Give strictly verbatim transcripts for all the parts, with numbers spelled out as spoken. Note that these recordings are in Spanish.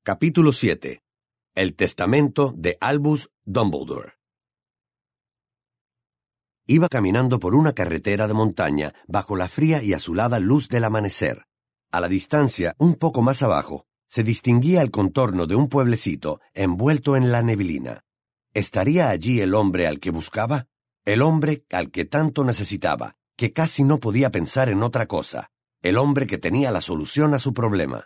Capítulo siete. El testamento de Albus Dumbledore. Iba caminando por una carretera de montaña bajo la fría y azulada luz del amanecer. A la distancia, un poco más abajo, se distinguía el contorno de un pueblecito envuelto en la neblina. ¿Estaría allí el hombre al que buscaba? El hombre al que tanto necesitaba, que casi no podía pensar en otra cosa. El hombre que tenía la solución a su problema.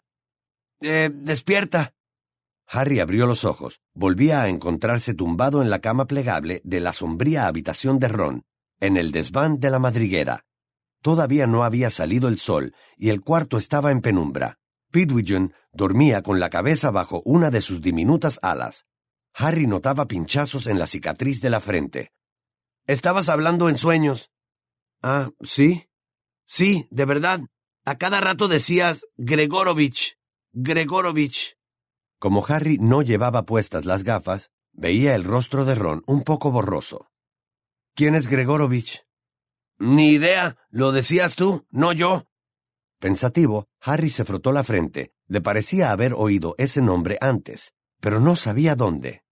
Eh, despierta. Harry abrió los ojos. Volvía a encontrarse tumbado en la cama plegable de la sombría habitación de Ron, en el desván de la madriguera. Todavía no había salido el sol y el cuarto estaba en penumbra. Pidgeon dormía con la cabeza bajo una de sus diminutas alas. Harry notaba pinchazos en la cicatriz de la frente. «Estabas hablando en sueños». «Ah, ¿sí?» «Sí, de verdad. A cada rato decías Gregorovich, Gregorovich». Como Harry no llevaba puestas las gafas, veía el rostro de Ron un poco borroso. «¿Quién es Gregorovich?» «Ni idea. Lo decías tú, no yo». Pensativo, Harry se frotó la frente. Le parecía haber oído ese nombre antes, pero no sabía dónde.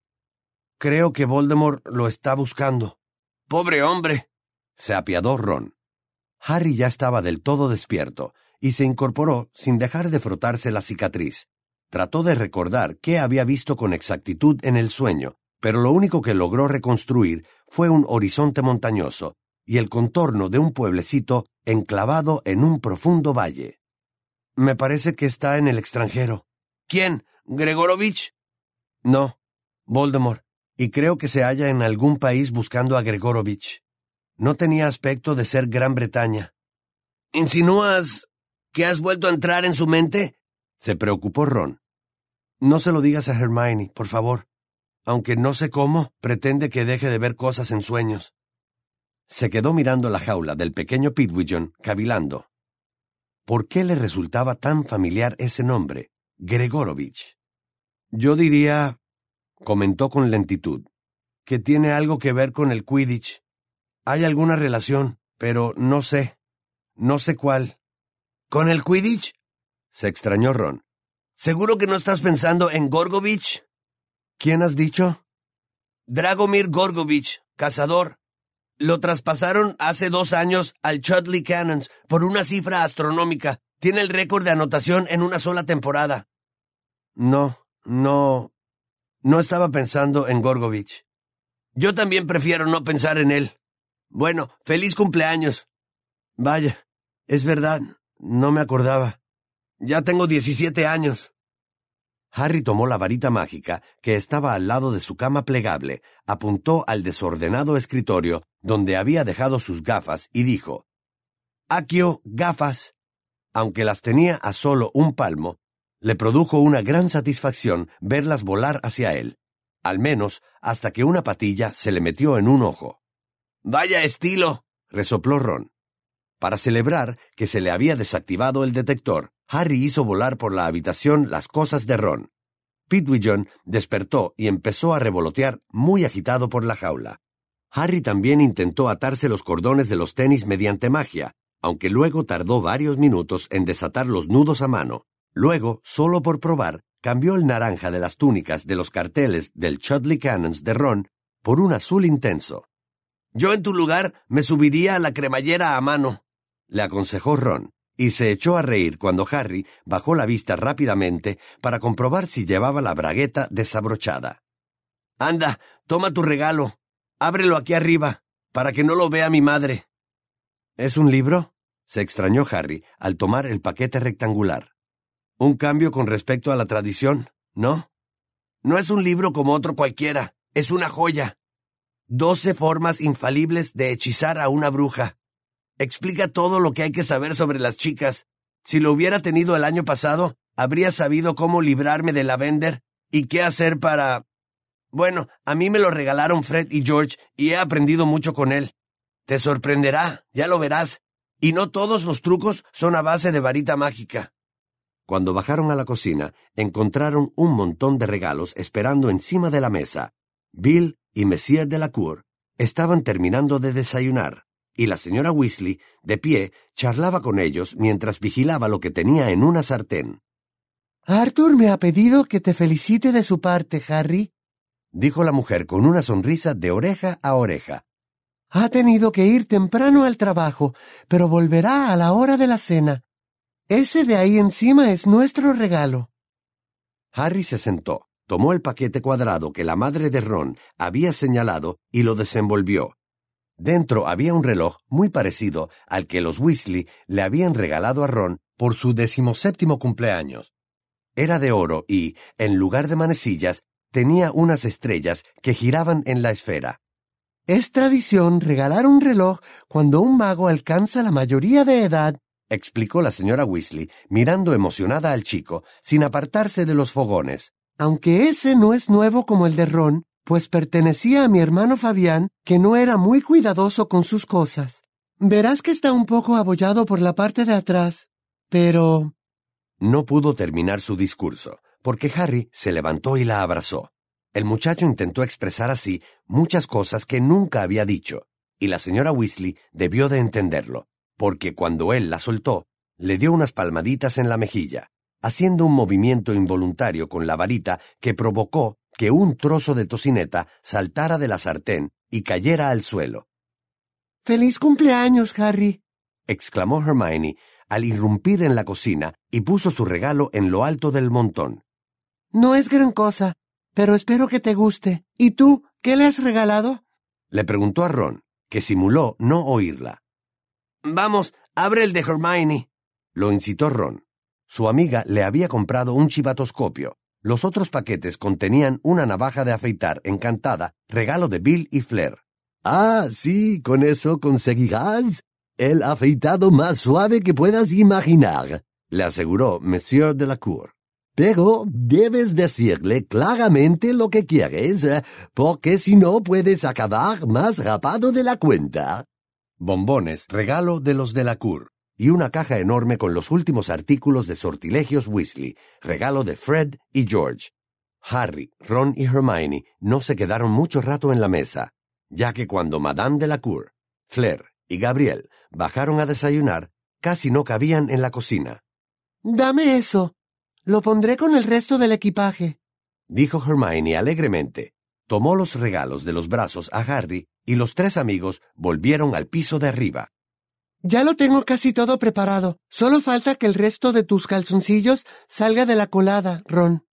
«Creo que Voldemort lo está buscando». «¡Pobre hombre!», se apiadó Ron. Harry ya estaba del todo despierto y se incorporó sin dejar de frotarse la cicatriz. Trató de recordar qué había visto con exactitud en el sueño, pero lo único que logró reconstruir fue un horizonte montañoso y el contorno de un pueblecito enclavado en un profundo valle. «Me parece que está en el extranjero». «¿Quién? ¿Gregorovich?» «No, Voldemort, y creo que se halla en algún país buscando a Gregorovich. No tenía aspecto de ser Gran Bretaña». «¿Insinúas que has vuelto a entrar en su mente?» Se preocupó Ron. «No se lo digas a Hermione, por favor. Aunque no sé cómo, pretende que deje de ver cosas en sueños». Se quedó mirando la jaula del pequeño Pidgeon, cavilando. ¿Por qué le resultaba tan familiar ese nombre, Gregorovich? «Yo diría», comentó con lentitud, «que tiene algo que ver con el Quidditch. Hay alguna relación, pero no sé. No sé cuál». «¿Con el Quidditch?», se extrañó Ron. «¿Seguro que no estás pensando en Gorgovich?» «¿Quién has dicho?» «Dragomir Gorgovich, cazador. Lo traspasaron hace dos años al Chudley Cannons por una cifra astronómica. Tiene el récord de anotación en una sola temporada». «No, no... no estaba pensando en Gorgovich». «Yo también prefiero no pensar en él. Bueno, feliz cumpleaños». «Vaya, es verdad, no me acordaba. Ya tengo diecisiete años». Harry tomó la varita mágica que estaba al lado de su cama plegable, apuntó al desordenado escritorio donde había dejado sus gafas y dijo: «Accio, gafas». Aunque las tenía a solo un palmo, le produjo una gran satisfacción verlas volar hacia él, al menos hasta que una patilla se le metió en un ojo. «Vaya estilo», resopló Ron. Para celebrar que se le había desactivado el detector, Harry hizo volar por la habitación las cosas de Ron. Pidgeon despertó y empezó a revolotear muy agitado por la jaula. Harry también intentó atarse los cordones de los tenis mediante magia, aunque luego tardó varios minutos en desatar los nudos a mano. Luego, solo por probar, cambió el naranja de las túnicas de los carteles del Chudley Cannons de Ron por un azul intenso. «Yo en tu lugar me subiría a la cremallera a mano», le aconsejó Ron, y se echó a reír cuando Harry bajó la vista rápidamente para comprobar si llevaba la bragueta desabrochada. «Anda, toma tu regalo. Ábrelo aquí arriba, para que no lo vea mi madre». «¿Es un libro?», se extrañó Harry al tomar el paquete rectangular. «Un cambio con respecto a la tradición, ¿no?» «No es un libro como otro cualquiera, es una joya. Doce formas infalibles de hechizar a una bruja. Explica todo lo que hay que saber sobre las chicas. Si lo hubiera tenido el año pasado, habría sabido cómo librarme de Lavender y qué hacer para... Bueno, a mí me lo regalaron Fred y George y he aprendido mucho con él. Te sorprenderá, ya lo verás. Y no todos los trucos son a base de varita mágica». Cuando bajaron a la cocina, encontraron un montón de regalos esperando encima de la mesa. Bill y Monsieur Delacour estaban terminando de desayunar, y la señora Weasley, de pie, charlaba con ellos mientras vigilaba lo que tenía en una sartén. Arthur me ha pedido que te felicite de su parte, Harry, dijo la mujer con una sonrisa de oreja a oreja. Ha tenido que ir temprano al trabajo, pero volverá a la hora de la cena. Ese de ahí encima es nuestro regalo. Harry se sentó, tomó el paquete cuadrado que la madre de Ron había señalado y lo desenvolvió. Dentro había un reloj muy parecido al que los Weasley le habían regalado a Ron por su decimoséptimo cumpleaños. Era de oro y, en lugar de manecillas, tenía unas estrellas que giraban en la esfera. Es tradición regalar un reloj cuando un mago alcanza la mayoría de edad, explicó la señora Weasley, mirando emocionada al chico, sin apartarse de los fogones. Aunque ese no es nuevo como el de Ron, pues pertenecía a mi hermano Fabián, que no era muy cuidadoso con sus cosas. Verás que está un poco abollado por la parte de atrás, pero... No pudo terminar su discurso, porque Harry se levantó y la abrazó. El muchacho intentó expresar así muchas cosas que nunca había dicho, y la señora Weasley debió de entenderlo, porque cuando él la soltó, le dio unas palmaditas en la mejilla, haciendo un movimiento involuntario con la varita que provocó que un trozo de tocineta saltara de la sartén y cayera al suelo. ¡Feliz cumpleaños, Harry!, exclamó Hermione al irrumpir en la cocina y puso su regalo en lo alto del montón. No es gran cosa, pero espero que te guste. ¿Y tú, qué le has regalado? Le preguntó a Ron, que simuló no oírla. Vamos, abre el de Hermione, lo incitó Ron. Su amiga le había comprado un chivatoscopio. Los otros paquetes contenían una navaja de afeitar encantada, regalo de Bill y Fleur. Ah, sí, con eso conseguirás el afeitado más suave que puedas imaginar, le aseguró Monsieur Delacour. Pero debes decirle claramente lo que quieres, porque si no puedes acabar más rapado de la cuenta. Bombones, regalo de los Delacour, y una caja enorme con los últimos artículos de Sortilegios Weasley, regalo de Fred y George. Harry, Ron y Hermione no se quedaron mucho rato en la mesa, ya que cuando Madame Delacour, Fleur y Gabriel bajaron a desayunar, casi no cabían en la cocina. «Dame eso. Lo pondré con el resto del equipaje», dijo Hermione alegremente. Tomó los regalos de los brazos a Harry y los tres amigos volvieron al piso de arriba. «Ya lo tengo casi todo preparado. Solo falta que el resto de tus calzoncillos salga de la colada, Ron».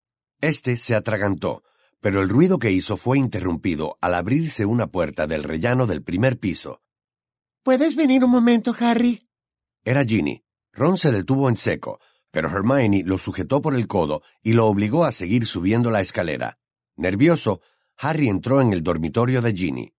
Este se atragantó, pero el ruido que hizo fue interrumpido al abrirse una puerta del rellano del primer piso. «¿Puedes venir un momento, Harry?» Era Ginny. Ron se detuvo en seco, pero Hermione lo sujetó por el codo y lo obligó a seguir subiendo la escalera. Nervioso, Harry entró en el dormitorio de Ginny.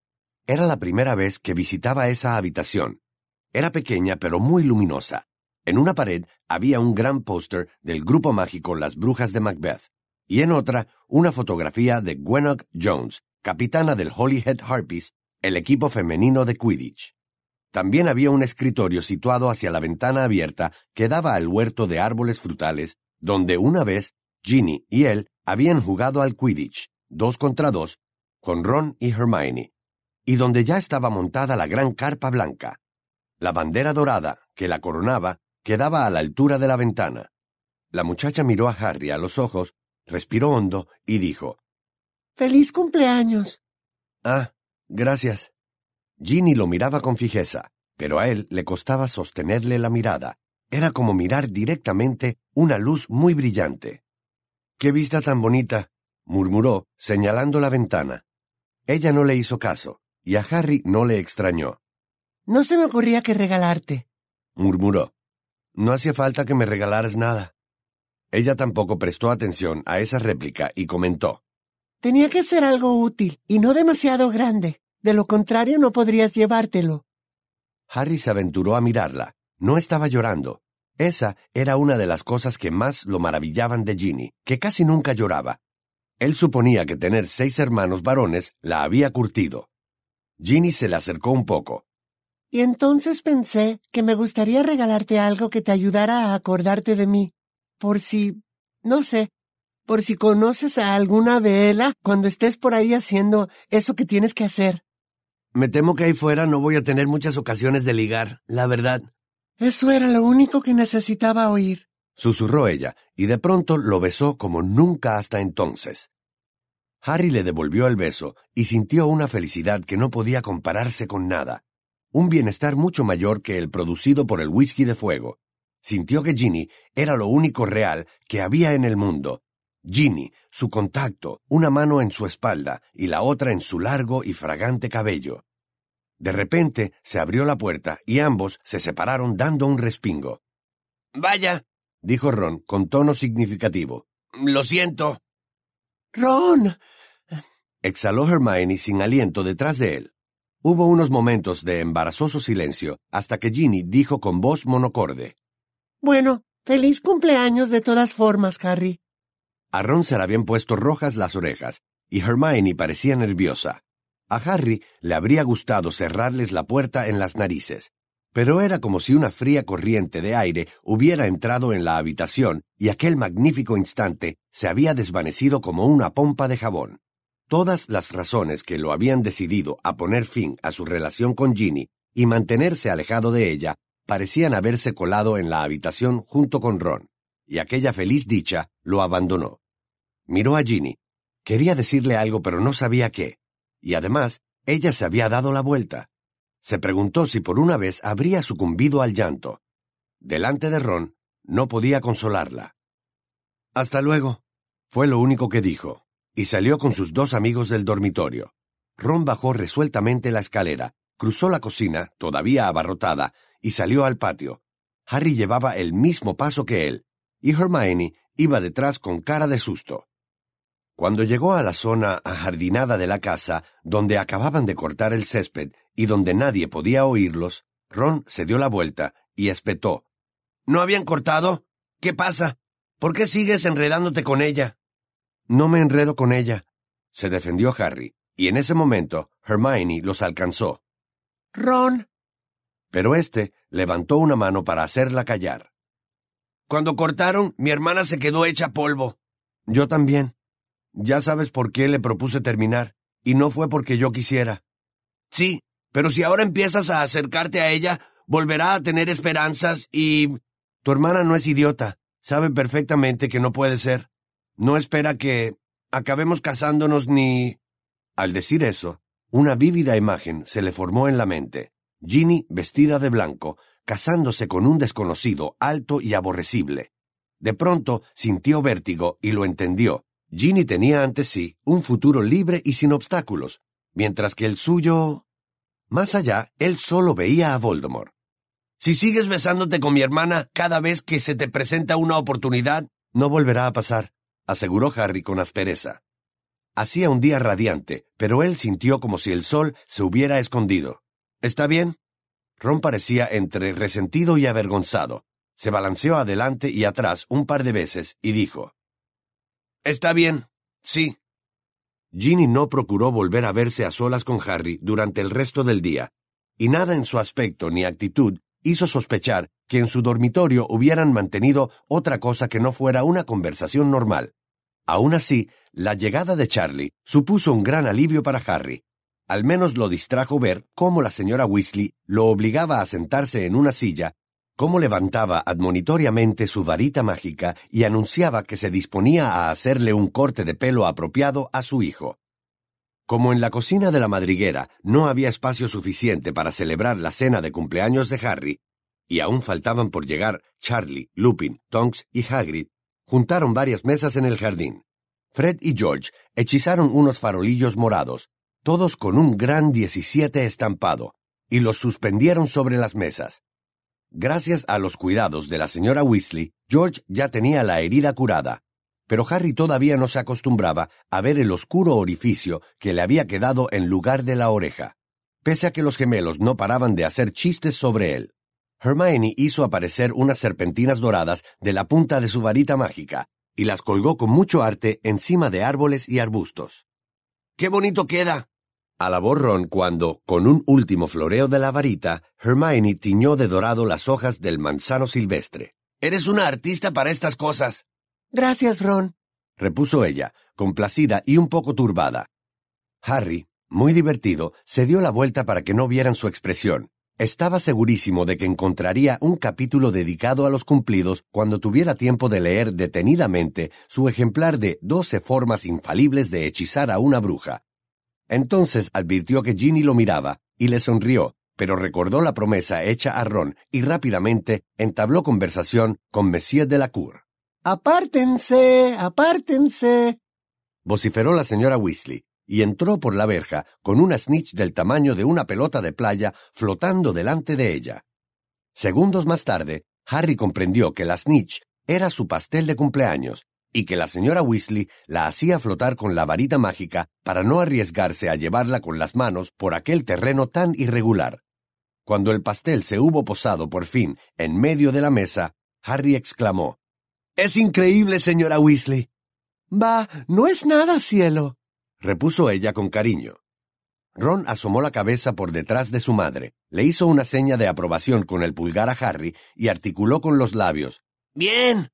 Era la primera vez que visitaba esa habitación. Era pequeña pero muy luminosa. En una pared había un gran póster del grupo mágico Las Brujas de Macbeth, y en otra una fotografía de Gwenog Jones, capitana del Holyhead Harpies, el equipo femenino de Quidditch. También había un escritorio situado hacia la ventana abierta que daba al huerto de árboles frutales, donde una vez Ginny y él habían jugado al Quidditch, dos contra dos, con Ron y Hermione, y donde ya estaba montada la gran carpa blanca. La bandera dorada, que la coronaba, quedaba a la altura de la ventana. La muchacha miró a Harry a los ojos, respiró hondo y dijo: «¡Feliz cumpleaños!». «Ah, gracias». Ginny lo miraba con fijeza, pero a él le costaba sostenerle la mirada. Era como mirar directamente una luz muy brillante. «¡Qué vista tan bonita!», murmuró, señalando la ventana. Ella no le hizo caso, y a Harry no le extrañó. «No se me ocurría qué regalarte», murmuró. «No hacía falta que me regalaras nada». Ella tampoco prestó atención a esa réplica y comentó: «Tenía que ser algo útil y no demasiado grande. De lo contrario no podrías llevártelo». Harry se aventuró a mirarla. No estaba llorando. Esa era una de las cosas que más lo maravillaban de Ginny, que casi nunca lloraba. Él suponía que tener seis hermanos varones la había curtido. Ginny se le acercó un poco. «Y entonces pensé que me gustaría regalarte algo que te ayudara a acordarte de mí. Por si, no sé, por si conoces a alguna vela cuando estés por ahí haciendo eso que tienes que hacer». «Me temo que ahí fuera no voy a tener muchas ocasiones de ligar, la verdad». «Eso era lo único que necesitaba oír». susurró ella, y de pronto lo besó como nunca hasta entonces. Harry le devolvió el beso y sintió una felicidad que no podía compararse con nada. Un bienestar mucho mayor que el producido por el whisky de fuego. Sintió que Ginny era lo único real que había en el mundo. Ginny, su contacto, una mano en su espalda y la otra en su largo y fragante cabello. De repente se abrió la puerta y ambos se separaron dando un respingo. «Vaya», dijo Ron con tono significativo. «Lo siento». «Ron», exhaló Hermione sin aliento detrás de él. Hubo unos momentos de embarazoso silencio hasta que Ginny dijo con voz monocorde. «Bueno, feliz cumpleaños de todas formas, Harry». A Ron se le habían puesto rojas las orejas y Hermione parecía nerviosa. A Harry le habría gustado cerrarles la puerta en las narices, pero era como si una fría corriente de aire hubiera entrado en la habitación y aquel magnífico instante se había desvanecido como una pompa de jabón. Todas las razones que lo habían decidido a poner fin a su relación con Ginny y mantenerse alejado de ella parecían haberse colado en la habitación junto con Ron, y aquella feliz dicha lo abandonó. Miró a Ginny. Quería decirle algo pero no sabía qué. Y además, ella se había dado la vuelta. Se preguntó si por una vez habría sucumbido al llanto. Delante de Ron, no podía consolarla. «Hasta luego», fue lo único que dijo, y salió con sus dos amigos del dormitorio. Ron bajó resueltamente la escalera, cruzó la cocina, todavía abarrotada, y salió al patio. Harry llevaba el mismo paso que él, y Hermione iba detrás con cara de susto. Cuando llegó a la zona ajardinada de la casa, donde acababan de cortar el césped y donde nadie podía oírlos, Ron se dio la vuelta y espetó. «¿No habían cortado? ¿Qué pasa? ¿Por qué sigues enredándote con ella?» «No me enredo con ella», se defendió Harry, y en ese momento Hermione los alcanzó. «Ron». Pero éste levantó una mano para hacerla callar. «Cuando cortaron, mi hermana se quedó hecha polvo». «Yo también. Ya sabes por qué le propuse terminar, y no fue porque yo quisiera». «Sí, pero si ahora empiezas a acercarte a ella, volverá a tener esperanzas y...» «Tu hermana no es idiota, sabe perfectamente que no puede ser. No espera que acabemos casándonos ni...» Al decir eso, una vívida imagen se le formó en la mente. Ginny, vestida de blanco, casándose con un desconocido alto y aborrecible. De pronto sintió vértigo y lo entendió. Ginny tenía ante sí un futuro libre y sin obstáculos, mientras que el suyo... Más allá, él solo veía a Voldemort. «Si sigues besándote con mi hermana cada vez que se te presenta una oportunidad, no volverá a pasar», aseguró Harry con aspereza. Hacía un día radiante, pero él sintió como si el sol se hubiera escondido. «¿Está bien?» Ron parecía entre resentido y avergonzado. Se balanceó adelante y atrás un par de veces y dijo: «Está bien, sí». Ginny no procuró volver a verse a solas con Harry durante el resto del día, y nada en su aspecto ni actitud hizo sospechar que en su dormitorio hubieran mantenido otra cosa que no fuera una conversación normal. Aún así, la llegada de Charlie supuso un gran alivio para Harry. Al menos lo distrajo ver cómo la señora Weasley lo obligaba a sentarse en una silla, cómo levantaba admonitoriamente su varita mágica y anunciaba que se disponía a hacerle un corte de pelo apropiado a su hijo. Como en la cocina de la madriguera no había espacio suficiente para celebrar la cena de cumpleaños de Harry, y aún faltaban por llegar Charlie, Lupin, Tonks y Hagrid, juntaron varias mesas en el jardín. Fred y George hechizaron unos farolillos morados, todos con un gran diecisiete estampado, y los suspendieron sobre las mesas. Gracias a los cuidados de la señora Weasley, George ya tenía la herida curada, pero Harry todavía no se acostumbraba a ver el oscuro orificio que le había quedado en lugar de la oreja, pese a que los gemelos no paraban de hacer chistes sobre él. Hermione hizo aparecer unas serpentinas doradas de la punta de su varita mágica, y las colgó con mucho arte encima de árboles y arbustos. «¡Qué bonito queda!», alabó Ron cuando, con un último floreo de la varita, Hermione tiñó de dorado las hojas del manzano silvestre. «Eres una artista para estas cosas». «Gracias, Ron», repuso ella, complacida y un poco turbada. Harry, muy divertido, se dio la vuelta para que no vieran su expresión, Estaba segurísimo de que encontraría un capítulo dedicado a los cumplidos cuando tuviera tiempo de leer detenidamente su ejemplar de doce formas infalibles de hechizar a una bruja. Entonces advirtió que Ginny lo miraba y le sonrió, pero recordó la promesa hecha a Ron y rápidamente entabló conversación con Monsieur Delacour. ¡Apártense! ¡Apártense! Vociferó la señora Weasley, y entró por la verja con una snitch del tamaño de una pelota de playa flotando delante de ella. Segundos más tarde, Harry comprendió que la snitch era su pastel de cumpleaños, y que la señora Weasley la hacía flotar con la varita mágica para no arriesgarse a llevarla con las manos por aquel terreno tan irregular. Cuando el pastel se hubo posado por fin en medio de la mesa, Harry exclamó: «¡Es increíble, señora Weasley!». «Bah, no es nada, cielo», repuso ella con cariño. Ron asomó la cabeza por detrás de su madre, le hizo una seña de aprobación con el pulgar a Harry y articuló con los labios: «¡Bien!».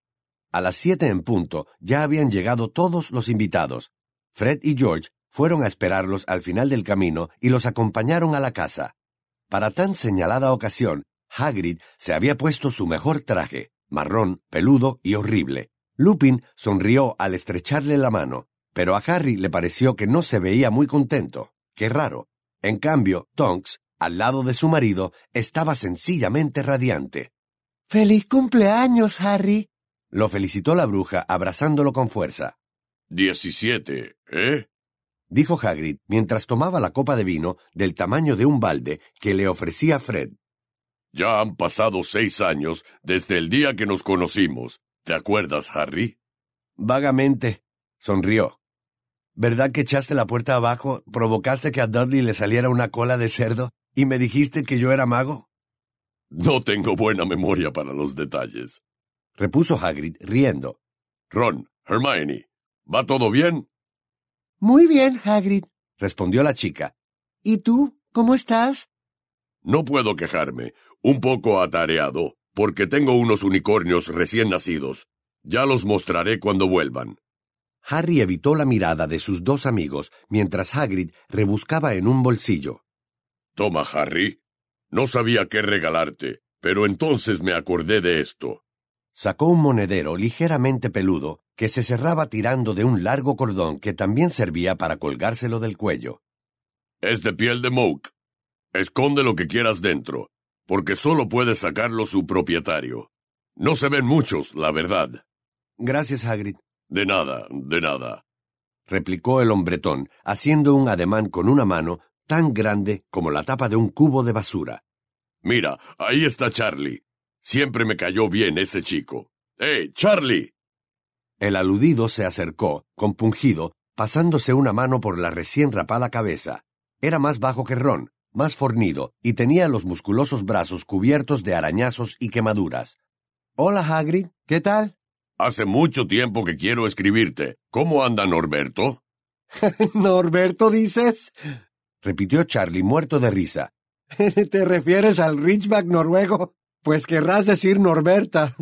A las siete en punto ya habían llegado todos los invitados. Fred y George fueron a esperarlos al final del camino y los acompañaron a la casa. Para tan señalada ocasión, Hagrid se había puesto su mejor traje, marrón, peludo y horrible. Lupin sonrió al estrecharle la mano, pero a Harry le pareció que no se veía muy contento. ¡Qué raro! En cambio, Tonks, al lado de su marido, estaba sencillamente radiante. «¡Feliz cumpleaños, Harry!», lo felicitó la bruja abrazándolo con fuerza. «Diecisiete, ¿eh?», dijo Hagrid mientras tomaba la copa de vino del tamaño de un balde que le ofrecía Fred. «Ya han pasado seis años desde el día que nos conocimos. ¿Te acuerdas, Harry?». Vagamente, sonrió. ¿Verdad que echaste la puerta abajo, provocaste que a Dudley le saliera una cola de cerdo y me dijiste que yo era mago? No tengo buena memoria para los detalles, repuso Hagrid, riendo. «Ron, Hermione, ¿va todo bien?». «Muy bien, Hagrid», respondió la chica. «¿Y tú? ¿Cómo estás?». «No puedo quejarme. Un poco atareado, porque tengo unos unicornios recién nacidos. Ya los mostraré cuando vuelvan». Harry evitó la mirada de sus dos amigos mientras Hagrid rebuscaba en un bolsillo. «Toma, Harry. No sabía qué regalarte, pero entonces me acordé de esto». Sacó un monedero ligeramente peludo que se cerraba tirando de un largo cordón que también servía para colgárselo del cuello. «Es de piel de moke. Esconde lo que quieras dentro, porque solo puede sacarlo su propietario. No se ven muchos, la verdad». «Gracias, Hagrid». «De nada, de nada», replicó el hombretón, haciendo un ademán con una mano tan grande como la tapa de un cubo de basura. «Mira, ahí está Charlie. Siempre me cayó bien ese chico. ¡Hey, Charlie!». El aludido se acercó, compungido, pasándose una mano por la recién rapada cabeza. Era más bajo que Ron, más fornido, y tenía los musculosos brazos cubiertos de arañazos y quemaduras. «Hola, Hagrid, ¿qué tal?» «Hace mucho tiempo que quiero escribirte. ¿Cómo anda Norberto?». «¿Norberto, dices?», repitió Charlie muerto de risa. «¿Te refieres al Ridgeback noruego? Pues querrás decir Norberta».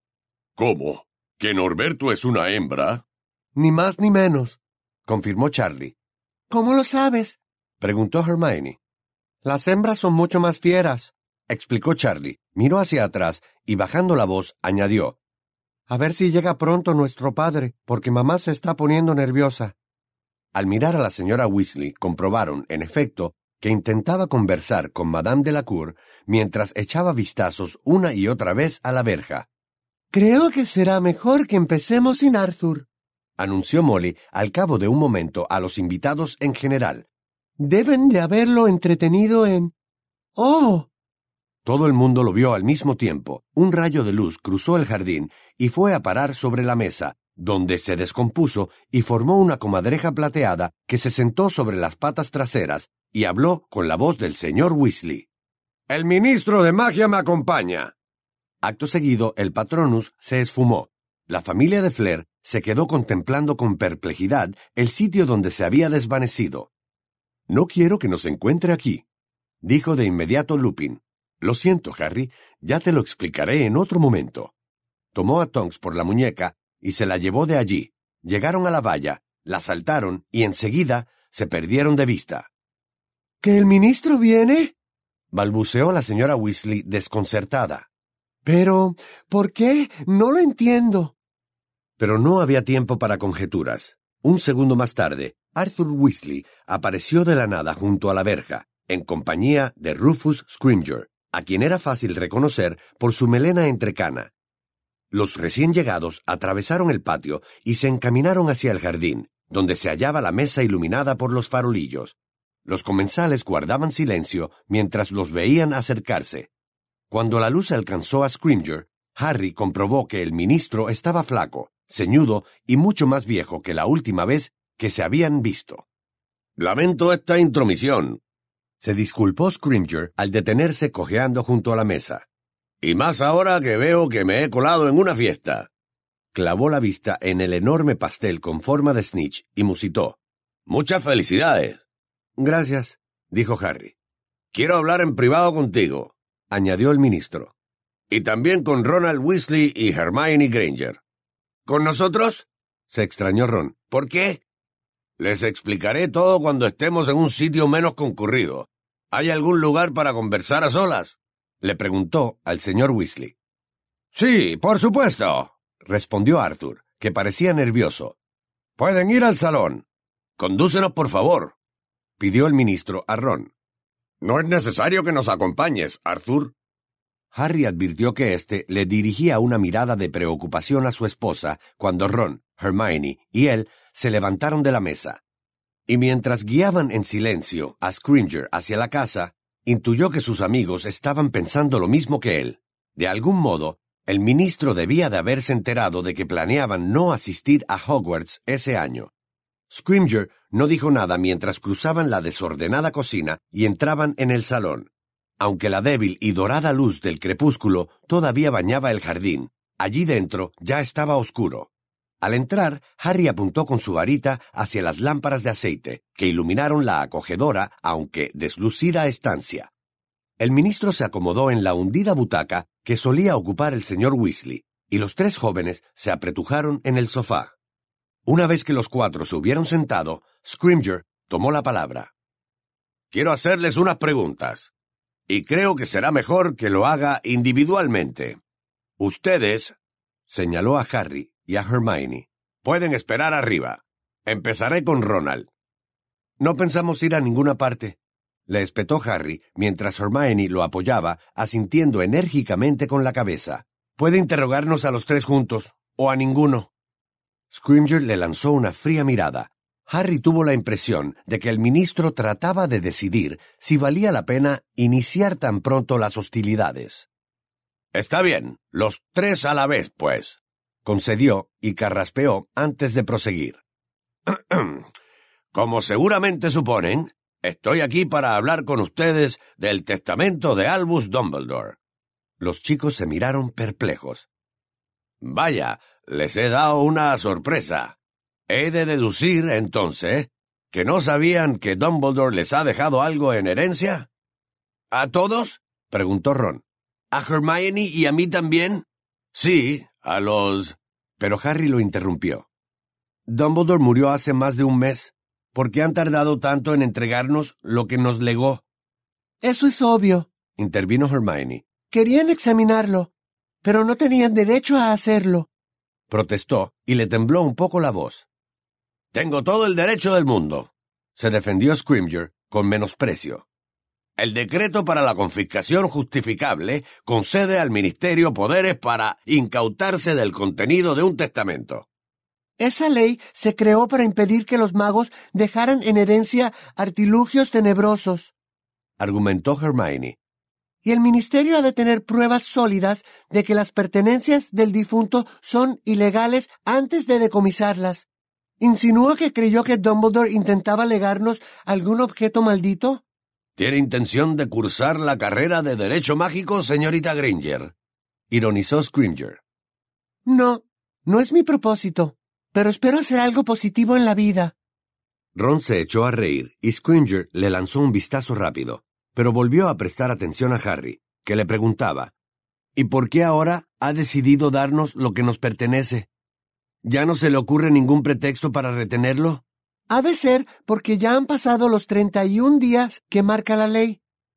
«¿Cómo? ¿Que Norberto es una hembra?». «Ni más ni menos», confirmó Charlie. «¿Cómo lo sabes?», preguntó Hermione. «Las hembras son mucho más fieras», explicó Charlie. Miró hacia atrás y bajando la voz añadió: «A ver si llega pronto nuestro padre, porque mamá se está poniendo nerviosa». Al mirar a la señora Weasley, comprobaron, en efecto, que intentaba conversar con Madame Delacour mientras echaba vistazos una y otra vez a la verja. «Creo que será mejor que empecemos sin Arthur», anunció Molly al cabo de un momento a los invitados en general. «Deben de haberlo entretenido en... ¡Oh!». Todo el mundo lo vio al mismo tiempo. Un rayo de luz cruzó el jardín y fue a parar sobre la mesa, donde se descompuso y formó una comadreja plateada que se sentó sobre las patas traseras y habló con la voz del señor Weasley. «El ministro de magia me acompaña». Acto seguido, el Patronus se esfumó. La familia de Fleur se quedó contemplando con perplejidad el sitio donde se había desvanecido. «No quiero que nos encuentre aquí», dijo de inmediato Lupin. «Lo siento, Harry, ya te lo explicaré en otro momento». Tomó a Tonks por la muñeca y se la llevó de allí. Llegaron a la valla, la saltaron y enseguida se perdieron de vista. ¿Que el ministro viene?, balbuceó la señora Weasley desconcertada. Pero, ¿por qué? No lo entiendo. Pero no había tiempo para conjeturas. Un segundo más tarde, Arthur Weasley apareció de la nada junto a la verja, en compañía de Rufus Scrimgeour, a quien era fácil reconocer por su melena entrecana. Los recién llegados atravesaron el patio y se encaminaron hacia el jardín, donde se hallaba la mesa iluminada por los farolillos. Los comensales guardaban silencio mientras los veían acercarse. Cuando la luz alcanzó a Scrimgeour, Harry comprobó que el ministro estaba flaco, ceñudo y mucho más viejo que la última vez que se habían visto. «Lamento esta intromisión», se disculpó Scrimgeour al detenerse cojeando junto a la mesa. «Y más ahora que veo que me he colado en una fiesta». Clavó la vista en el enorme pastel con forma de Snitch y musitó. «Muchas felicidades». «Gracias», dijo Harry. «Quiero hablar en privado contigo», añadió el ministro. «Y también con Ronald Weasley y Hermione Granger». ¿Con nosotros?, se extrañó Ron. ¿Por qué? Les explicaré todo cuando estemos en un sitio menos concurrido. ¿Hay algún lugar para conversar a solas?, le preguntó al señor Weasley. Sí, por supuesto, respondió Arthur, que parecía nervioso. Pueden ir al salón. Condúcenos, por favor, pidió el ministro a Ron. No es necesario que nos acompañes, Arthur. Harry advirtió que éste le dirigía una mirada de preocupación a su esposa cuando Ron, Hermione y él se levantaron de la mesa. Y mientras guiaban en silencio a Scrimgeour hacia la casa, intuyó que sus amigos estaban pensando lo mismo que él. De algún modo, el ministro debía de haberse enterado de que planeaban no asistir a Hogwarts ese año. Scrimgeour no dijo nada mientras cruzaban la desordenada cocina y entraban en el salón. Aunque la débil y dorada luz del crepúsculo todavía bañaba el jardín, allí dentro ya estaba oscuro. Al entrar, Harry apuntó con su varita hacia las lámparas de aceite, que iluminaron la acogedora, aunque deslucida estancia. El ministro se acomodó en la hundida butaca que solía ocupar el señor Weasley, y los tres jóvenes se apretujaron en el sofá. Una vez que los cuatro se hubieron sentado, Scrimgeour tomó la palabra. Quiero hacerles unas preguntas, y creo que será mejor que lo haga individualmente. Ustedes, señaló a Harry y a Hermione, pueden esperar arriba. Empezaré con Ronald. No pensamos ir a ninguna parte, le espetó Harry mientras Hermione lo apoyaba, asintiendo enérgicamente con la cabeza. Puede interrogarnos a los tres juntos, o a ninguno. Scrimgeour le lanzó una fría mirada. Harry tuvo la impresión de que el ministro trataba de decidir si valía la pena iniciar tan pronto las hostilidades. Está bien, los tres a la vez, pues, concedió y carraspeó antes de proseguir. Como seguramente suponen, estoy aquí para hablar con ustedes del testamento de Albus Dumbledore. Los chicos se miraron perplejos. Vaya, les he dado una sorpresa. He de deducir, entonces, que no sabían que Dumbledore les ha dejado algo en herencia. ¿A todos?, preguntó Ron. ¿A Hermione y a mí también? Sí, a los... Pero Harry lo interrumpió. Dumbledore murió hace más de un mes. ¿Por qué han tardado tanto en entregarnos lo que nos legó? Eso es obvio, intervino Hermione. Querían examinarlo, pero no tenían derecho a hacerlo, protestó y le tembló un poco la voz. Tengo todo el derecho del mundo, se defendió Scrimgeour con menosprecio. El decreto para la confiscación justificable concede al ministerio poderes para incautarse del contenido de un testamento. Esa ley se creó para impedir que los magos dejaran en herencia artilugios tenebrosos, argumentó Hermione. Y el ministerio ha de tener pruebas sólidas de que las pertenencias del difunto son ilegales antes de decomisarlas. ¿Insinúa que creyó que Dumbledore intentaba legarnos algún objeto maldito? ¿Tiene intención de cursar la carrera de Derecho Mágico, señorita Granger?, ironizó Scrimgeour. No, no es mi propósito, pero espero hacer algo positivo en la vida. Ron se echó a reír y Scrimgeour le lanzó un vistazo rápido, pero volvió a prestar atención a Harry, que le preguntaba, ¿y por qué ahora ha decidido darnos lo que nos pertenece? ¿Ya no se le ocurre ningún pretexto para retenerlo? Ha de ser porque ya han pasado los treinta y un días que marca la ley,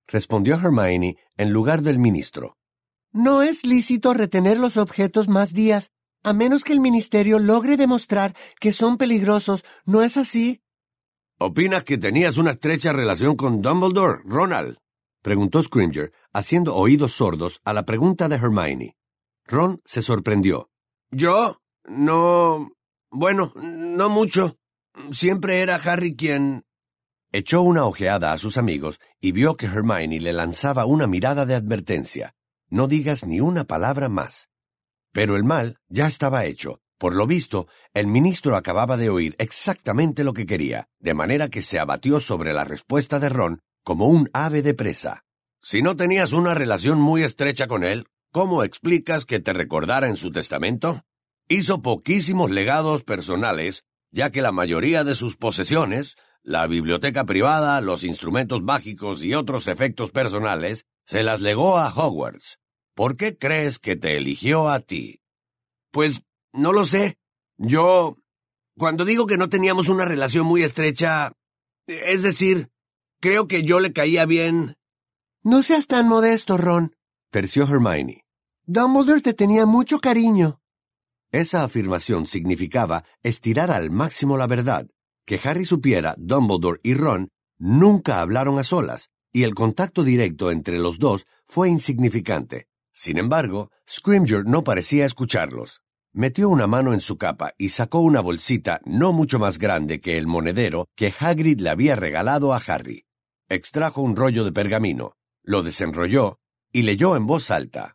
respondió Hermione en lugar del ministro. No es lícito retener los objetos más días, a menos que el ministerio logre demostrar que son peligrosos. ¿No es así? ¿Opinas que tenías una estrecha relación con Dumbledore, Ronald?, preguntó Scrimger, haciendo oídos sordos a la pregunta de Hermione. Ron se sorprendió. ¿Yo? No... Bueno, no mucho. Siempre era Harry quien... Echó una ojeada a sus amigos y vio que Hermione le lanzaba una mirada de advertencia. No digas ni una palabra más. Pero el mal ya estaba hecho. Por lo visto, el ministro acababa de oír exactamente lo que quería, de manera que se abatió sobre la respuesta de Ron como un ave de presa. Si no tenías una relación muy estrecha con él, ¿cómo explicas que te recordara en su testamento? Hizo poquísimos legados personales, ya que la mayoría de sus posesiones, la biblioteca privada, los instrumentos mágicos y otros efectos personales, se las legó a Hogwarts. ¿Por qué crees que te eligió a ti? Pues, no lo sé. Yo... Cuando digo que no teníamos una relación muy estrecha... Es decir, creo que yo le caía bien... No seas tan modesto, Ron, terció Hermione. Dumbledore te tenía mucho cariño. Esa afirmación significaba estirar al máximo la verdad. Que Harry supiera, Dumbledore y Ron nunca hablaron a solas, y el contacto directo entre los dos fue insignificante. Sin embargo, Scrimger no parecía escucharlos. Metió una mano en su capa y sacó una bolsita no mucho más grande que el monedero que Hagrid le había regalado a Harry. Extrajo un rollo de pergamino, lo desenrolló y leyó en voz alta.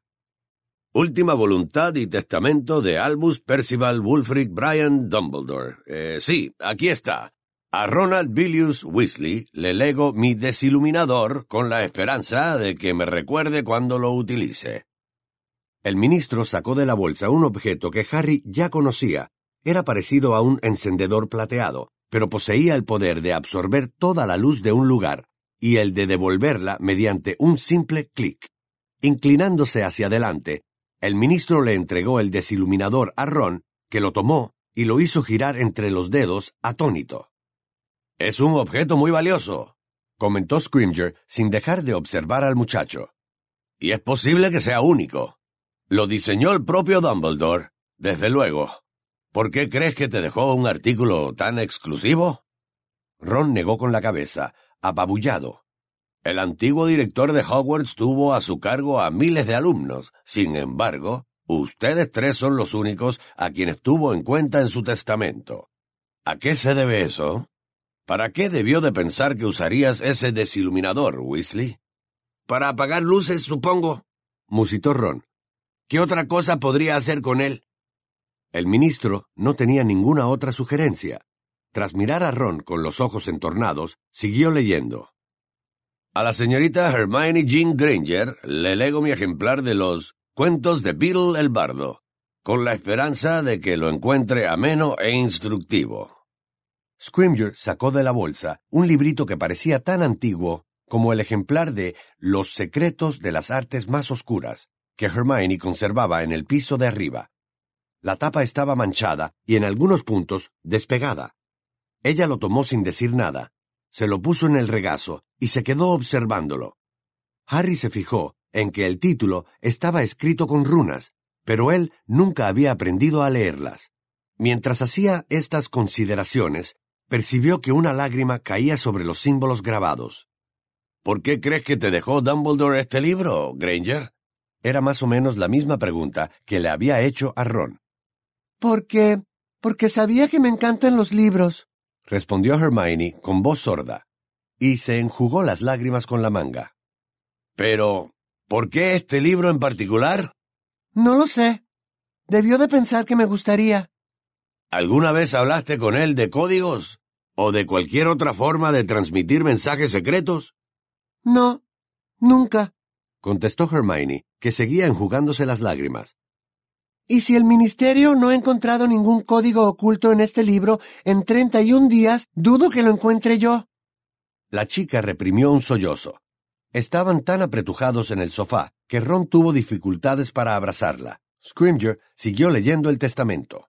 Última voluntad y testamento de Albus Percival Wulfric Brian Dumbledore. Eh, sí, aquí está. A Ronald Bilious Weasley le lego mi desiluminador con la esperanza de que me recuerde cuando lo utilice. El ministro sacó de la bolsa un objeto que Harry ya conocía. Era parecido a un encendedor plateado, pero poseía el poder de absorber toda la luz de un lugar y el de devolverla mediante un simple clic. Inclinándose hacia adelante, el ministro le entregó el desiluminador a Ron, que lo tomó y lo hizo girar entre los dedos, atónito. «Es un objeto muy valioso», comentó Scrimger sin dejar de observar al muchacho. «Y es posible que sea único. Lo diseñó el propio Dumbledore, desde luego. ¿Por qué crees que te dejó un artículo tan exclusivo?» Ron negó con la cabeza, apabullado. El antiguo director de Hogwarts tuvo a su cargo a miles de alumnos. Sin embargo, ustedes tres son los únicos a quienes tuvo en cuenta en su testamento. ¿A qué se debe eso? ¿Para qué debió de pensar que usarías ese desiluminador, Weasley? Para apagar luces, supongo, musitó Ron. ¿Qué otra cosa podría hacer con él? El ministro no tenía ninguna otra sugerencia. Tras mirar a Ron con los ojos entornados, siguió leyendo. A la señorita Hermione Jean Granger le lego mi ejemplar de los Cuentos de Beedle el Bardo, con la esperanza de que lo encuentre ameno e instructivo. Scrimger sacó de la bolsa un librito que parecía tan antiguo como el ejemplar de Los secretos de las artes más oscuras, que Hermione conservaba en el piso de arriba. La tapa estaba manchada y en algunos puntos despegada. Ella lo tomó sin decir nada, se lo puso en el regazo y se quedó observándolo. Harry se fijó en que el título estaba escrito con runas, pero él nunca había aprendido a leerlas. Mientras hacía estas consideraciones, percibió que una lágrima caía sobre los símbolos grabados. ¿Por qué crees que te dejó Dumbledore este libro, Granger? Era más o menos la misma pregunta que le había hecho a Ron. Porque... porque sabía que me encantan los libros, respondió Hermione con voz sorda, y se enjugó las lágrimas con la manga. Pero, ¿por qué este libro en particular? No lo sé. Debió de pensar que me gustaría. ¿Alguna vez hablaste con él de códigos? ¿O de cualquier otra forma de transmitir mensajes secretos? No, nunca, contestó Hermione, que seguía enjugándose las lágrimas. Y si el ministerio no ha encontrado ningún código oculto en este libro en treinta y un días, dudo que lo encuentre yo. La chica reprimió un sollozo. Estaban tan apretujados en el sofá que Ron tuvo dificultades para abrazarla. Scrimger siguió leyendo el testamento.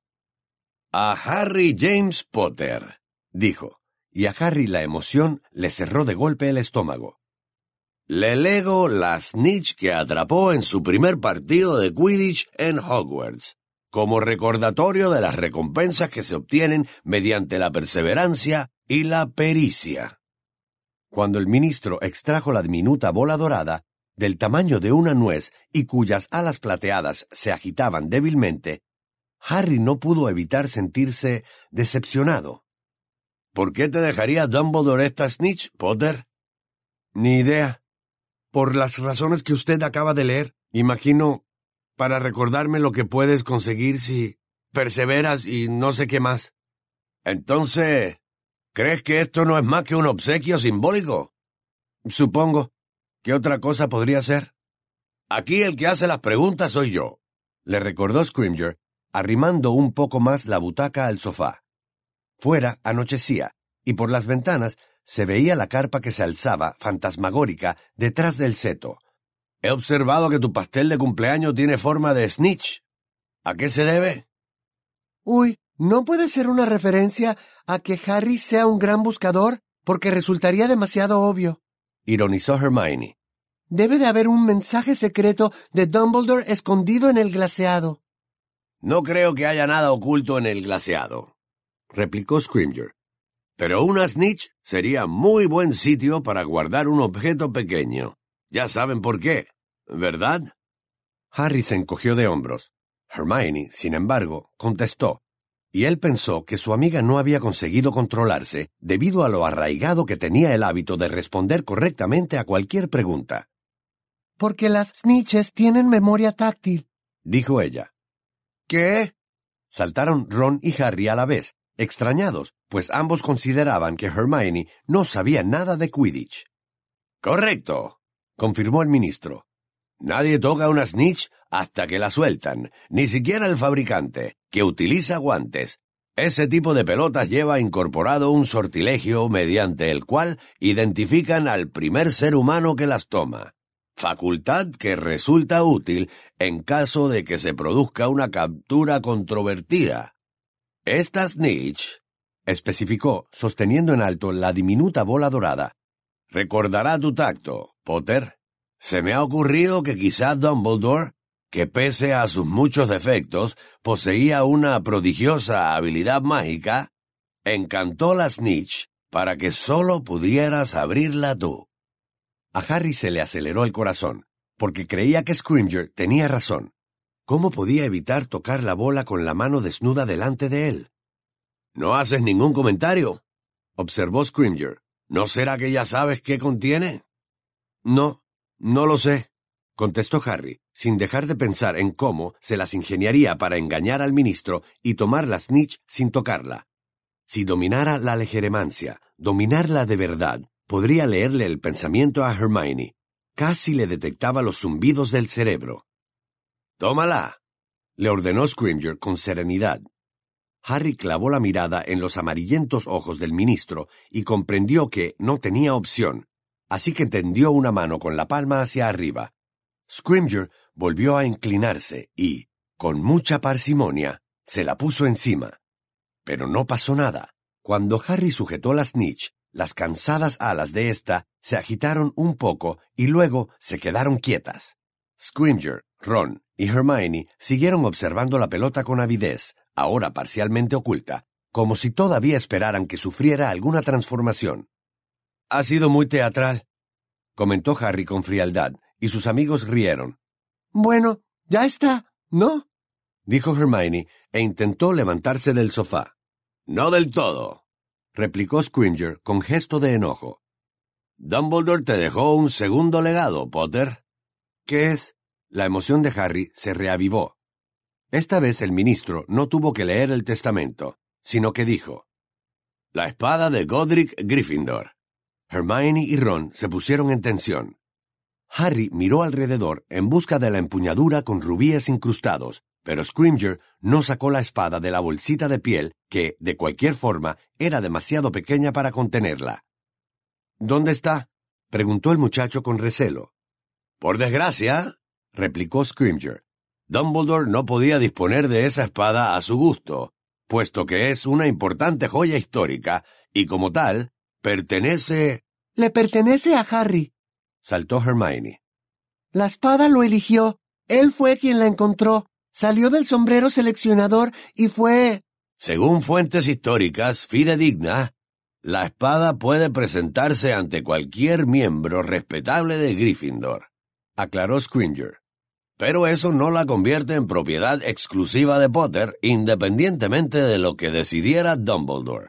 A Harry James Potter, dijo, y a Harry la emoción le cerró de golpe el estómago. Le lego la snitch que atrapó en su primer partido de Quidditch en Hogwarts, como recordatorio de las recompensas que se obtienen mediante la perseverancia y la pericia. Cuando el ministro extrajo la diminuta bola dorada, del tamaño de una nuez y cuyas alas plateadas se agitaban débilmente, Harry no pudo evitar sentirse decepcionado. ¿Por qué te dejaría Dumbledore esta snitch, Potter? Ni idea. Por las razones que usted acaba de leer, imagino, para recordarme lo que puedes conseguir si perseveras y no sé qué más. Entonces, ¿crees que esto no es más que un obsequio simbólico? Supongo. ¿Qué otra cosa podría ser? Aquí el que hace las preguntas soy yo, le recordó Scrimgeour, arrimando un poco más la butaca al sofá. Fuera anochecía, y por las ventanas se veía la carpa que se alzaba, fantasmagórica, detrás del seto. He observado que tu pastel de cumpleaños tiene forma de snitch. ¿A qué se debe? Uy, ¿no puede ser una referencia a que Harry sea un gran buscador? Porque resultaría demasiado obvio, ironizó Hermione. Debe de haber un mensaje secreto de Dumbledore escondido en el glaseado. No creo que haya nada oculto en el glaseado, replicó Scrimgeour. Pero una snitch sería muy buen sitio para guardar un objeto pequeño. Ya saben por qué, ¿verdad? Harry se encogió de hombros. Hermione, sin embargo, contestó, y él pensó que su amiga no había conseguido controlarse debido a lo arraigado que tenía el hábito de responder correctamente a cualquier pregunta. Porque las snitches tienen memoria táctil, dijo ella. ¿Qué? Saltaron Ron y Harry a la vez, extrañados, pues ambos consideraban que Hermione no sabía nada de Quidditch. Correcto, confirmó el ministro. Nadie toca una snitch hasta que la sueltan, ni siquiera el fabricante, que utiliza guantes. Ese tipo de pelotas lleva incorporado un sortilegio mediante el cual identifican al primer ser humano que las toma, facultad que resulta útil en caso de que se produzca una captura controvertida. Esta snitch, especificó, sosteniendo en alto la diminuta bola dorada, recordará tu tacto, Potter. Se me ha ocurrido que quizá Dumbledore, que pese a sus muchos defectos, poseía una prodigiosa habilidad mágica, encantó la snitch para que solo pudieras abrirla tú. A Harry se le aceleró el corazón, porque creía que Scrimgeour tenía razón. ¿Cómo podía evitar tocar la bola con la mano desnuda delante de él? ¿No haces ningún comentario?, observó Scrimgeour. ¿No será que ya sabes qué contiene? No, no lo sé, contestó Harry, sin dejar de pensar en cómo se las ingeniaría para engañar al ministro y tomar la snitch sin tocarla. Si dominara la legeremancia, dominarla de verdad, podría leerle el pensamiento a Hermione. Casi le detectaba los zumbidos del cerebro. «Tómala», le ordenó Scrimgeour con serenidad. Harry clavó la mirada en los amarillentos ojos del ministro y comprendió que no tenía opción, así que tendió una mano con la palma hacia arriba. Scrimgeour volvió a inclinarse y, con mucha parsimonia, se la puso encima. Pero no pasó nada. Cuando Harry sujetó la snitch, las cansadas alas de ésta se agitaron un poco y luego se quedaron quietas. Scrimgeour, Ron y Hermione siguieron observando la pelota con avidez, ahora parcialmente oculta, como si todavía esperaran que sufriera alguna transformación. «Ha sido muy teatral», comentó Harry con frialdad, y sus amigos rieron. «Bueno, ya está, ¿no?», dijo Hermione, e intentó levantarse del sofá. «No del todo», replicó Scrimgeour con gesto de enojo. «Dumbledore te dejó un segundo legado, Potter». «¿Qué es?» La emoción de Harry se reavivó. Esta vez el ministro no tuvo que leer el testamento, sino que dijo: «La espada de Godric Gryffindor». Hermione y Ron se pusieron en tensión. Harry miró alrededor en busca de la empuñadura con rubíes incrustados, pero Scrimgeour no sacó la espada de la bolsita de piel que, de cualquier forma, era demasiado pequeña para contenerla. «¿Dónde está?», preguntó el muchacho con recelo. «Por desgracia», replicó Scrimgeour, «Dumbledore no podía disponer de esa espada a su gusto, puesto que es una importante joya histórica y, como tal, pertenece...» «Le pertenece a Harry», saltó Hermione. La espada lo eligió. Él fue quien la encontró. Salió del sombrero seleccionador y fue... Según fuentes históricas fidedignas, la espada puede presentarse ante cualquier miembro respetable de Gryffindor, aclaró Scrimgeour. Pero eso no la convierte en propiedad exclusiva de Potter, independientemente de lo que decidiera Dumbledore.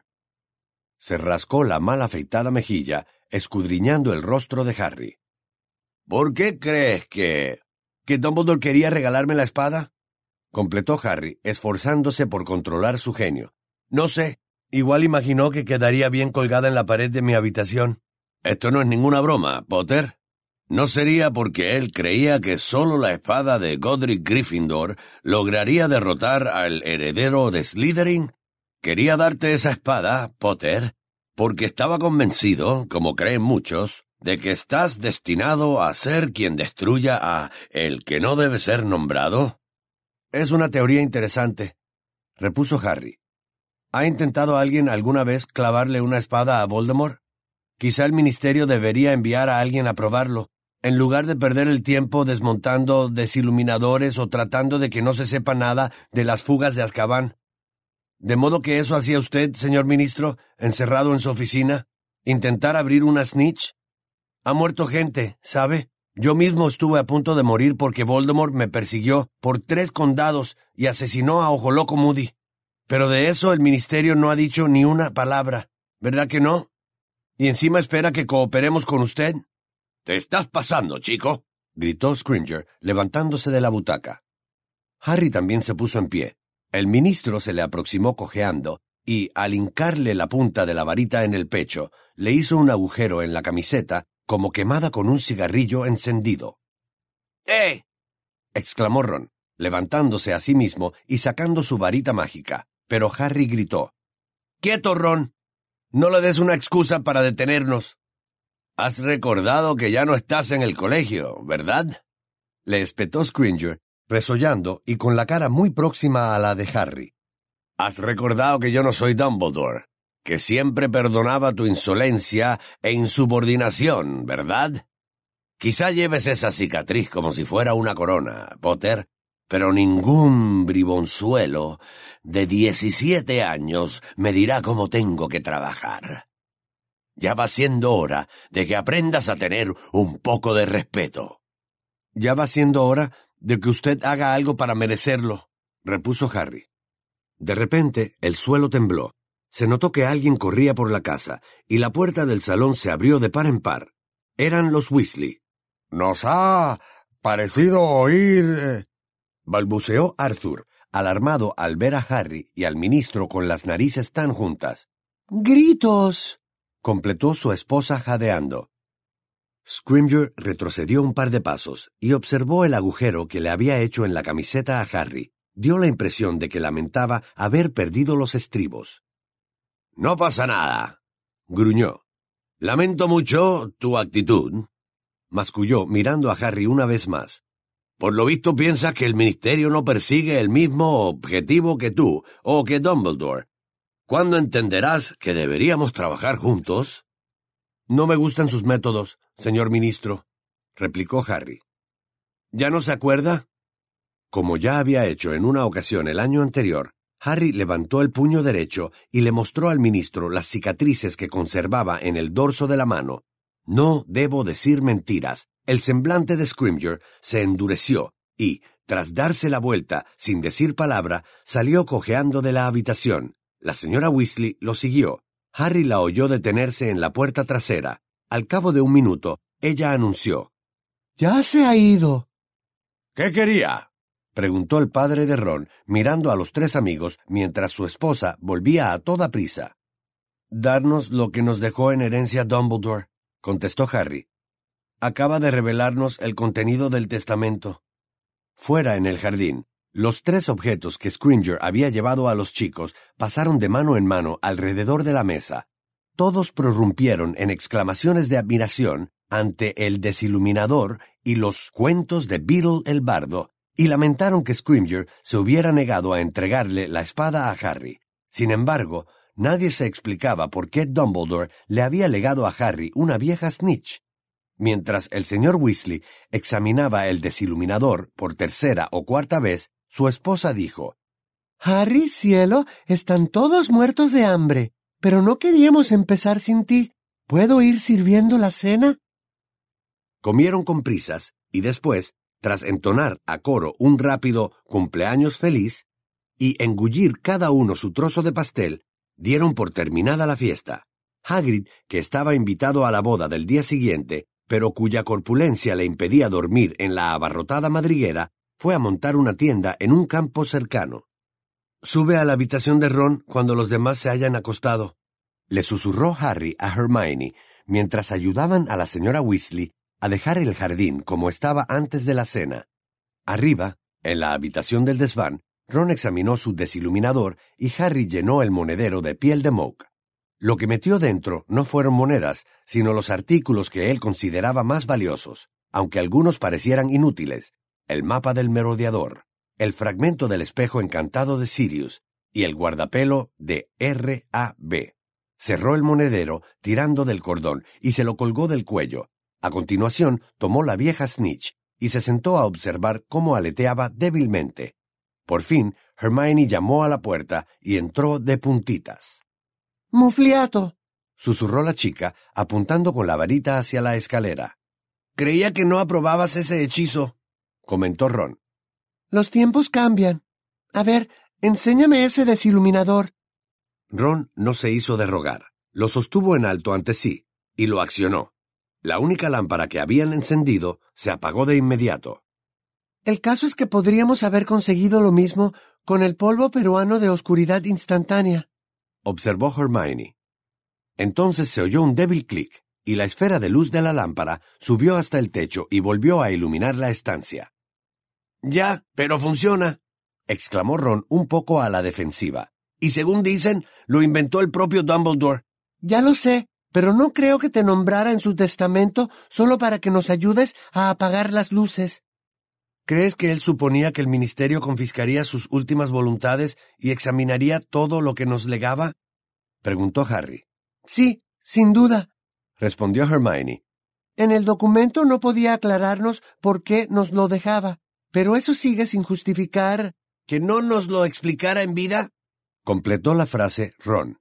Se rascó la mal afeitada mejilla, escudriñando el rostro de Harry. ¿Por qué crees que... que Dumbledore quería regalarme la espada? Completó Harry, esforzándose por controlar su genio. No sé, igual imaginó que quedaría bien colgada en la pared de mi habitación. Esto no es ninguna broma, Potter. ¿No sería porque él creía que solo la espada de Godric Gryffindor lograría derrotar al heredero de Slytherin? Quería darte esa espada, Potter, porque estaba convencido, como creen muchos, de que estás destinado a ser quien destruya a el que no debe ser nombrado. Es una teoría interesante, repuso Harry. ¿Ha intentado alguien alguna vez clavarle una espada a Voldemort? Quizá el ministerio debería enviar a alguien a probarlo, en lugar de perder el tiempo desmontando desiluminadores o tratando de que no se sepa nada de las fugas de Azkaban. ¿De modo que eso hacía usted, señor ministro, encerrado en su oficina? ¿Intentar abrir una snitch? Ha muerto gente, ¿sabe? Yo mismo estuve a punto de morir porque Voldemort me persiguió por tres condados y asesinó a Ojo Loco Moody. Pero de eso el ministerio no ha dicho ni una palabra, ¿verdad que no? Y encima espera que cooperemos con usted. «Te estás pasando, chico», gritó Scrimgeour, levantándose de la butaca. Harry también se puso en pie. El ministro se le aproximó cojeando y, al hincarle la punta de la varita en el pecho, le hizo un agujero en la camiseta como quemada con un cigarrillo encendido. «¡Eh!», exclamó Ron, levantándose a sí mismo y sacando su varita mágica. Pero Harry gritó: «¡Quieto, Ron! No le des una excusa para detenernos». «Has recordado que ya no estás en el colegio, ¿verdad?», le espetó Scrimgeour, resollando y con la cara muy próxima a la de Harry. «Has recordado que yo no soy Dumbledore, que siempre perdonaba tu insolencia e insubordinación, ¿verdad? Quizá lleves esa cicatriz como si fuera una corona, Potter, pero ningún bribonzuelo de diecisiete años me dirá cómo tengo que trabajar. Ya va siendo hora de que aprendas a tener un poco de respeto». «Ya va siendo hora de que usted haga algo para merecerlo», repuso Harry. De repente, el suelo tembló. Se notó que alguien corría por la casa, y la puerta del salón se abrió de par en par. Eran los Weasley. «Nos ha parecido oír...» Eh... balbuceó Arthur, alarmado al ver a Harry y al ministro con las narices tan juntas. «¡Gritos!», completó su esposa jadeando. Scrimgeour retrocedió un par de pasos y observó el agujero que le había hecho en la camiseta a Harry. Dio la impresión de que lamentaba haber perdido los estribos. «No pasa nada», gruñó. «Lamento mucho tu actitud», masculló mirando a Harry una vez más. «Por lo visto piensas que el ministerio no persigue el mismo objetivo que tú o que Dumbledore. ¿Cuándo entenderás que deberíamos trabajar juntos?» «No me gustan sus métodos, señor ministro», replicó Harry. «¿Ya no se acuerda?» Como ya había hecho en una ocasión el año anterior, Harry levantó el puño derecho y le mostró al ministro las cicatrices que conservaba en el dorso de la mano. No debo decir mentiras. El semblante de Scrimgeour se endureció y, tras darse la vuelta sin decir palabra, salió cojeando de la habitación. La señora Weasley lo siguió. Harry la oyó detenerse en la puerta trasera. Al cabo de un minuto, ella anunció: «Ya se ha ido». «¿Qué quería?», preguntó el padre de Ron, mirando a los tres amigos mientras su esposa volvía a toda prisa. «Darnos lo que nos dejó en herencia Dumbledore», contestó Harry. «Acaba de revelarnos el contenido del testamento». Fuera en el jardín, los tres objetos que Scrimgeour había llevado a los chicos pasaron de mano en mano alrededor de la mesa. Todos prorrumpieron en exclamaciones de admiración ante el desiluminador y los cuentos de Beedle el bardo, y lamentaron que Scrimgeour se hubiera negado a entregarle la espada a Harry. Sin embargo, nadie se explicaba por qué Dumbledore le había legado a Harry una vieja snitch. Mientras el señor Weasley examinaba el desiluminador por tercera o cuarta vez, su esposa dijo: Harry, cielo, están todos muertos de hambre, pero no queríamos empezar sin ti. ¿Puedo ir sirviendo la cena? Comieron con prisas y después, tras entonar a coro un rápido cumpleaños feliz y engullir cada uno su trozo de pastel, dieron por terminada la fiesta. Hagrid, que estaba invitado a la boda del día siguiente, pero cuya corpulencia le impedía dormir en la abarrotada madriguera, fue a montar una tienda en un campo cercano. «Sube a la habitación de Ron cuando los demás se hayan acostado», le susurró Harry a Hermione, mientras ayudaban a la señora Weasley a dejar el jardín como estaba antes de la cena. Arriba, en la habitación del desván, Ron examinó su desiluminador y Harry llenó el monedero de piel de moke. Lo que metió dentro no fueron monedas, sino los artículos que él consideraba más valiosos, aunque algunos parecieran inútiles: el mapa del merodeador, el fragmento del espejo encantado de Sirius y el guardapelo de R A B Cerró el monedero tirando del cordón y se lo colgó del cuello. A continuación, tomó la vieja Snitch y se sentó a observar cómo aleteaba débilmente. Por fin, Hermione llamó a la puerta y entró de puntitas. «Mufliato», susurró la chica, apuntando con la varita hacia la escalera. «Creía que no aprobabas ese hechizo», comentó Ron. «Los tiempos cambian. A ver, enséñame ese desiluminador». Ron no se hizo de rogar. Lo sostuvo en alto ante sí y lo accionó. La única lámpara que habían encendido se apagó de inmediato. El caso es que podríamos haber conseguido lo mismo con el polvo peruano de oscuridad instantánea, observó Hermione. Entonces se oyó un débil clic, y la esfera de luz de la lámpara subió hasta el techo y volvió a iluminar la estancia. «Ya, pero funciona», exclamó Ron un poco a la defensiva. «Y según dicen, lo inventó el propio Dumbledore». «Ya lo sé, pero no creo que te nombrara en su testamento solo para que nos ayudes a apagar las luces». «¿Crees que él suponía que el ministerio confiscaría sus últimas voluntades y examinaría todo lo que nos legaba?», preguntó Harry. «Sí, sin duda», respondió Hermione. «En el documento no podía aclararnos por qué nos lo dejaba, pero eso sigue sin justificar». «¿Que no nos lo explicara en vida?», completó la frase Ron.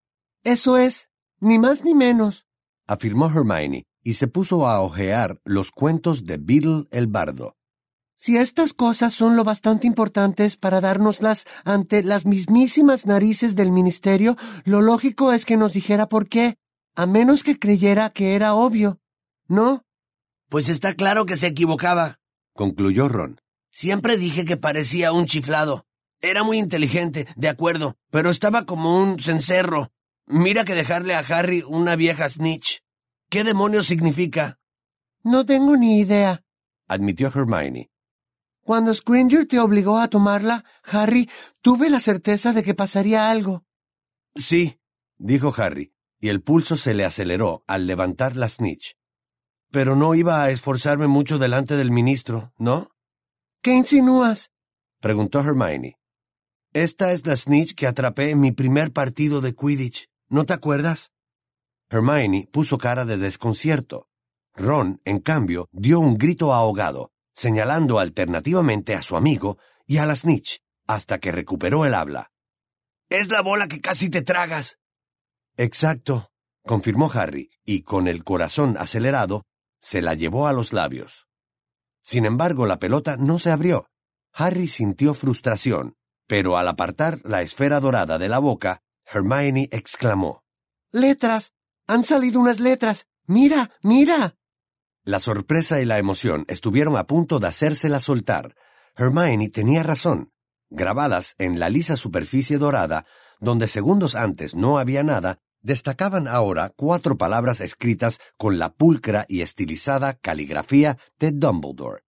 «Eso es, ni más ni menos», afirmó Hermione, y se puso a hojear los cuentos de Beedle el bardo. «Si estas cosas son lo bastante importantes para dárnoslas ante las mismísimas narices del ministerio, lo lógico es que nos dijera por qué, a menos que creyera que era obvio, ¿no?» «Pues está claro que se equivocaba», concluyó Ron. «Siempre dije que parecía un chiflado. Era muy inteligente, de acuerdo, pero estaba como un cencerro. Mira que dejarle a Harry una vieja Snitch. ¿Qué demonios significa?» «No tengo ni idea», admitió Hermione. «Cuando Scringer te obligó a tomarla, Harry, tuve la certeza de que pasaría algo». «Sí», dijo Harry, y el pulso se le aceleró al levantar la Snitch. «Pero no iba a esforzarme mucho delante del ministro, ¿no?» «¿Qué insinúas?», preguntó Hermione. «Esta es la Snitch que atrapé en mi primer partido de Quidditch. ¿No te acuerdas?» Hermione puso cara de desconcierto. Ron, en cambio, dio un grito ahogado, señalando alternativamente a su amigo y a la Snitch, hasta que recuperó el habla. «Es la bola que casi te tragas». «Exacto», confirmó Harry, y con el corazón acelerado, se la llevó a los labios. Sin embargo, la pelota no se abrió. Harry sintió frustración, pero al apartar la esfera dorada de la boca, Hermione exclamó: «¡Letras! ¡Han salido unas letras! ¡Mira, mira!». La sorpresa y la emoción estuvieron a punto de hacérsela soltar. Hermione tenía razón. Grabadas en la lisa superficie dorada, donde segundos antes no había nada, destacaban ahora cuatro palabras escritas con la pulcra y estilizada caligrafía de Dumbledore.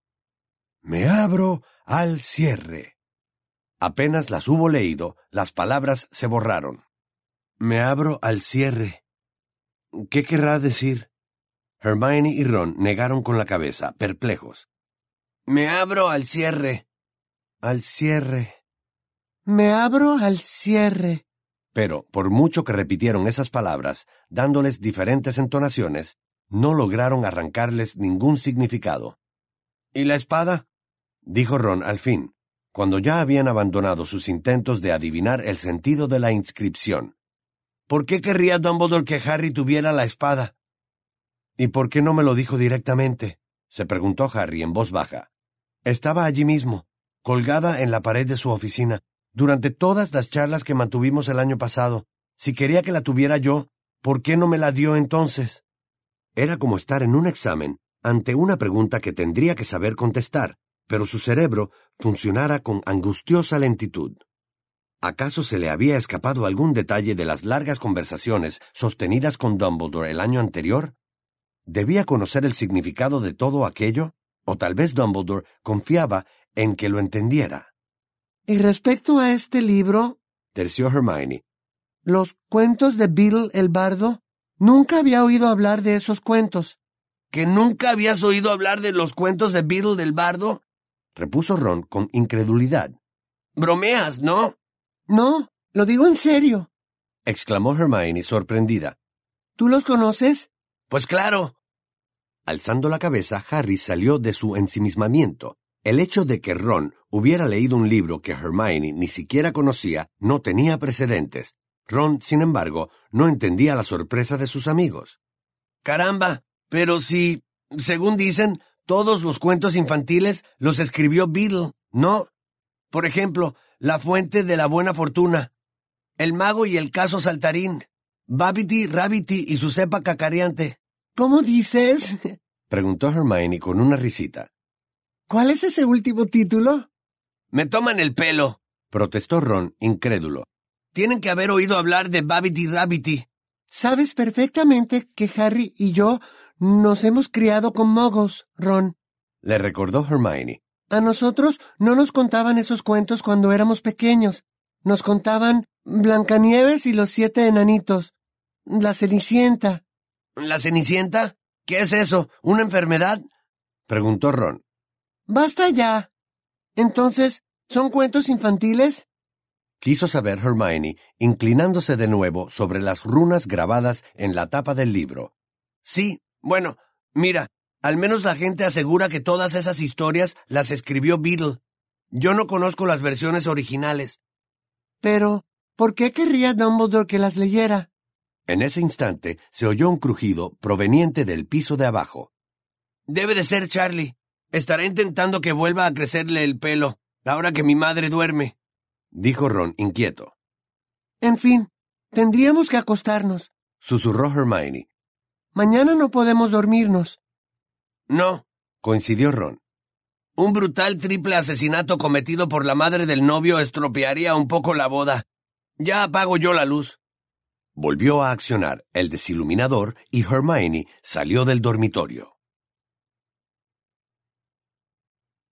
«Me abro al cierre». Apenas las hubo leído, las palabras se borraron. «Me abro al cierre». ¿Qué querrá decir? Hermione y Ron negaron con la cabeza, perplejos. «Me abro al cierre». «Al cierre». «Me abro al cierre». Pero, por mucho que repitieron esas palabras, dándoles diferentes entonaciones, no lograron arrancarles ningún significado. ¿Y la espada?, dijo Ron al fin, cuando ya habían abandonado sus intentos de adivinar el sentido de la inscripción. ¿Por qué querría Dumbledore que Harry tuviera la espada? ¿Y por qué no me lo dijo directamente?, se preguntó Harry en voz baja. Estaba allí mismo, colgada en la pared de su oficina, durante todas las charlas que mantuvimos el año pasado. Si quería que la tuviera yo, ¿por qué no me la dio entonces? Era como estar en un examen ante una pregunta que tendría que saber contestar, pero su cerebro funcionara con angustiosa lentitud. ¿Acaso se le había escapado algún detalle de las largas conversaciones sostenidas con Dumbledore el año anterior? ¿Debía conocer el significado de todo aquello? ¿O tal vez Dumbledore confiaba en que lo entendiera? Y respecto a este libro, terció Hermione, los cuentos de Beedle el Bardo, nunca había oído hablar de esos cuentos. ¿Que nunca habías oído hablar de los cuentos de Beedle el Bardo?, repuso Ron con incredulidad. Bromeas, ¿no? No, lo digo en serio, exclamó Hermione sorprendida. ¿Tú los conoces? Pues claro. Alzando la cabeza, Harry salió de su ensimismamiento. El hecho de que Ron hubiera leído un libro que Hermione ni siquiera conocía no tenía precedentes. Ron, sin embargo, no entendía la sorpresa de sus amigos. Caramba, pero si, según dicen, todos los cuentos infantiles los escribió Beedle, ¿no? Por ejemplo, La fuente de la buena fortuna, El mago y el caso saltarín, Babbity, Rabbity y su cepa cacareante. ¿Cómo dices? preguntó Hermione con una risita. ¿Cuál es ese último título? Me toman el pelo, protestó Ron, incrédulo. Tienen que haber oído hablar de Babbity Rabbity. Sabes perfectamente que Harry y yo nos hemos criado con mogos, Ron, le recordó Hermione. A nosotros no nos contaban esos cuentos cuando éramos pequeños. Nos contaban Blancanieves y los siete enanitos, La Cenicienta. ¿La Cenicienta? ¿Qué es eso? ¿Una enfermedad?, preguntó Ron. Basta ya. Entonces, ¿son cuentos infantiles? Quiso saber Hermione, inclinándose de nuevo sobre las runas grabadas en la tapa del libro. Sí, bueno, mira, al menos la gente asegura que todas esas historias las escribió Beedle. Yo no conozco las versiones originales. Pero, ¿por qué querría Dumbledore que las leyera? En ese instante se oyó un crujido proveniente del piso de abajo. Debe de ser Charlie. Estará intentando que vuelva a crecerle el pelo, ahora que mi madre duerme, dijo Ron inquieto. En fin, tendríamos que acostarnos, susurró Hermione. Mañana no podemos dormirnos. No, coincidió Ron. Un brutal triple asesinato cometido por la madre del novio estropearía un poco la boda. Ya apago yo la luz. Volvió a accionar el desiluminador y Hermione salió del dormitorio.